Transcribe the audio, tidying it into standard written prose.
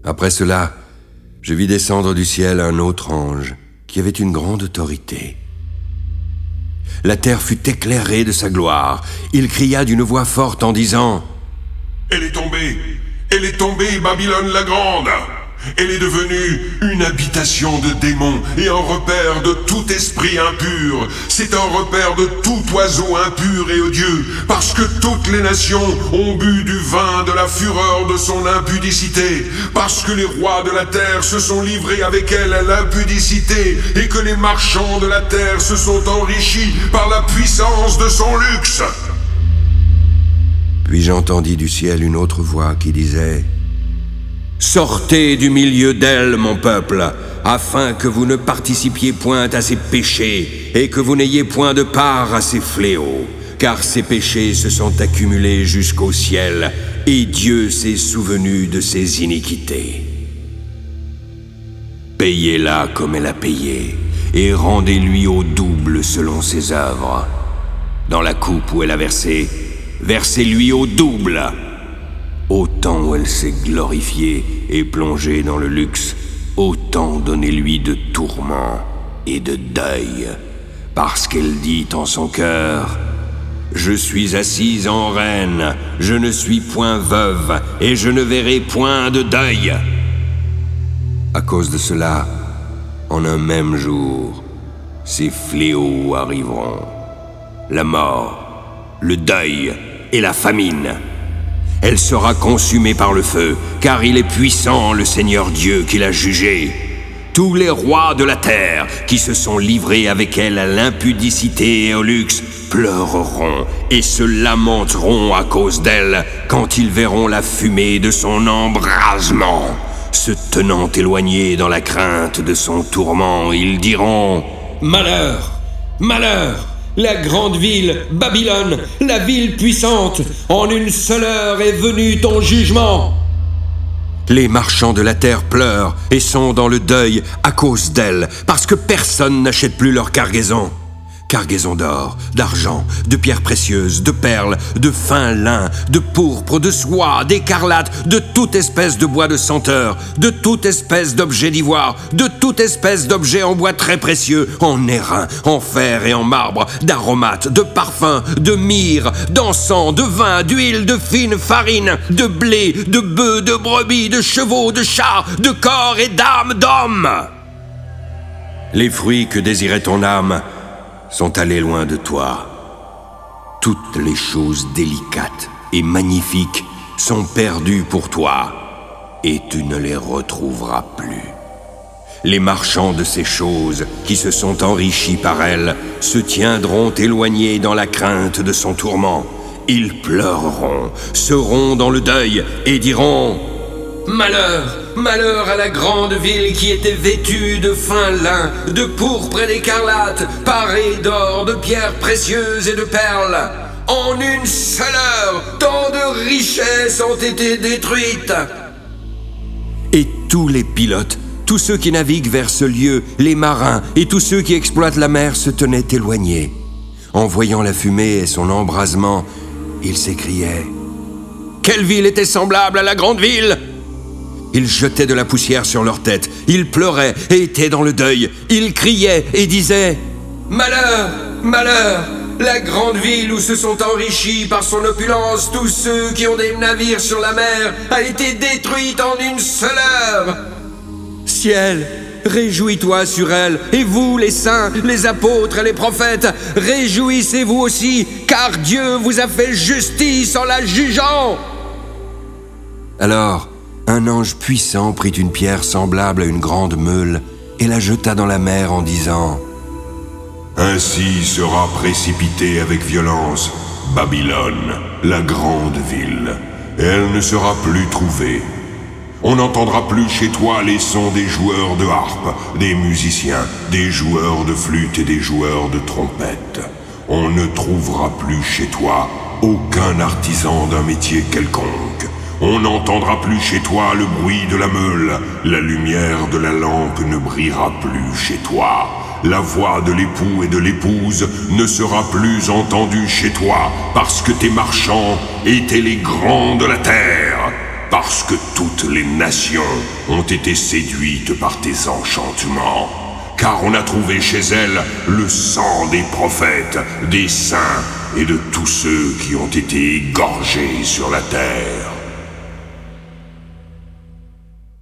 Après cela, je vis descendre du ciel un autre ange qui avait une grande autorité. La terre fut éclairée de sa gloire. Il cria d'une voix forte en disant « Elle est tombée, Babylone la Grande. Elle est devenue une habitation de démons et un repère de tout esprit impur. C'est un repère de tout oiseau impur et odieux, parce que toutes les nations ont bu du vin de la fureur de son impudicité, parce que les rois de la terre se sont livrés avec elle à l'impudicité, et que les marchands de la terre se sont enrichis par la puissance de son luxe. » Puis j'entendis du ciel une autre voix qui disait « Sortez du milieu d'elle, mon peuple, afin que vous ne participiez point à ses péchés et que vous n'ayez point de part à ses fléaux, car ses péchés se sont accumulés jusqu'au ciel et Dieu s'est souvenu de ses iniquités. Payez-la comme elle a payé et rendez-lui au double selon ses œuvres. Dans la coupe où elle a versé, versez-lui au double. Autant où elle s'est glorifiée et plongée dans le luxe, autant donnez-lui de tourments et de deuil, parce qu'elle dit en son cœur « Je suis assise en reine, je ne suis point veuve, et je ne verrai point de deuil. » À cause de cela, en un même jour, ces fléaux arriveront, la mort, le deuil et la famine. Elle sera consumée par le feu, car il est puissant, le Seigneur Dieu, qui l'a jugée. Tous les rois de la terre qui se sont livrés avec elle à l'impudicité et au luxe pleureront et se lamenteront à cause d'elle quand ils verront la fumée de son embrasement. Se tenant éloignés dans la crainte de son tourment, ils diront « Malheur! Malheur! La grande ville, Babylone, la ville puissante, en une seule heure est venu ton jugement. » Les marchands de la terre pleurent et sont dans le deuil à cause d'elle, parce que personne n'achète plus leur cargaison. Cargaison d'or, d'argent, de pierres précieuses, de perles, de fin lin, de pourpre, de soie, d'écarlate, de toute espèce de bois de senteur, de toute espèce d'objet d'ivoire, de toute espèce d'objet en bois très précieux, en airain, en fer et en marbre, d'aromates, de parfums, de myrrhe, d'encens, de vin, d'huile, de fine farine, de blé, de bœufs, de brebis, de chevaux, de chars, de corps et d'âmes d'hommes. Les fruits que désirait ton âme sont allés loin de toi. Toutes les choses délicates et magnifiques sont perdues pour toi, et tu ne les retrouveras plus. Les marchands de ces choses qui se sont enrichis par elles se tiendront éloignés dans la crainte de son tourment. Ils pleureront, seront dans le deuil et diront « Malheur, malheur à la grande ville qui était vêtue de fin lin, de pourpre et d'écarlate, parée d'or, de pierres précieuses et de perles. En une seule heure, tant de richesses ont été détruites. » Et tous les pilotes, tous ceux qui naviguent vers ce lieu, les marins et tous ceux qui exploitent la mer se tenaient éloignés. En voyant la fumée et son embrasement, ils s'écriaient « Quelle ville était semblable à la grande ville ?» Ils jetaient de la poussière sur leur tête, ils pleuraient et étaient dans le deuil, ils criaient et disaient « Malheur, malheur, la grande ville où se sont enrichis par son opulence tous ceux qui ont des navires sur la mer a été détruite en une seule heure. Ciel, réjouis-toi sur elle, et vous les saints, les apôtres et les prophètes, réjouissez-vous aussi, car Dieu vous a fait justice en la jugeant. » Alors, un ange puissant prit une pierre semblable à une grande meule et la jeta dans la mer en disant « Ainsi sera précipitée avec violence Babylone, la grande ville. Elle ne sera plus trouvée. On n'entendra plus chez toi les sons des joueurs de harpe, des musiciens, des joueurs de flûte et des joueurs de trompette. On ne trouvera plus chez toi aucun artisan d'un métier quelconque. On n'entendra plus chez toi le bruit de la meule, la lumière de la lampe ne brillera plus chez toi. La voix de l'époux et de l'épouse ne sera plus entendue chez toi, parce que tes marchands étaient les grands de la terre. parce que toutes les nations ont été séduites par tes enchantements. Car on a trouvé chez elles le sang des prophètes, des saints et de tous ceux qui ont été égorgés sur la terre.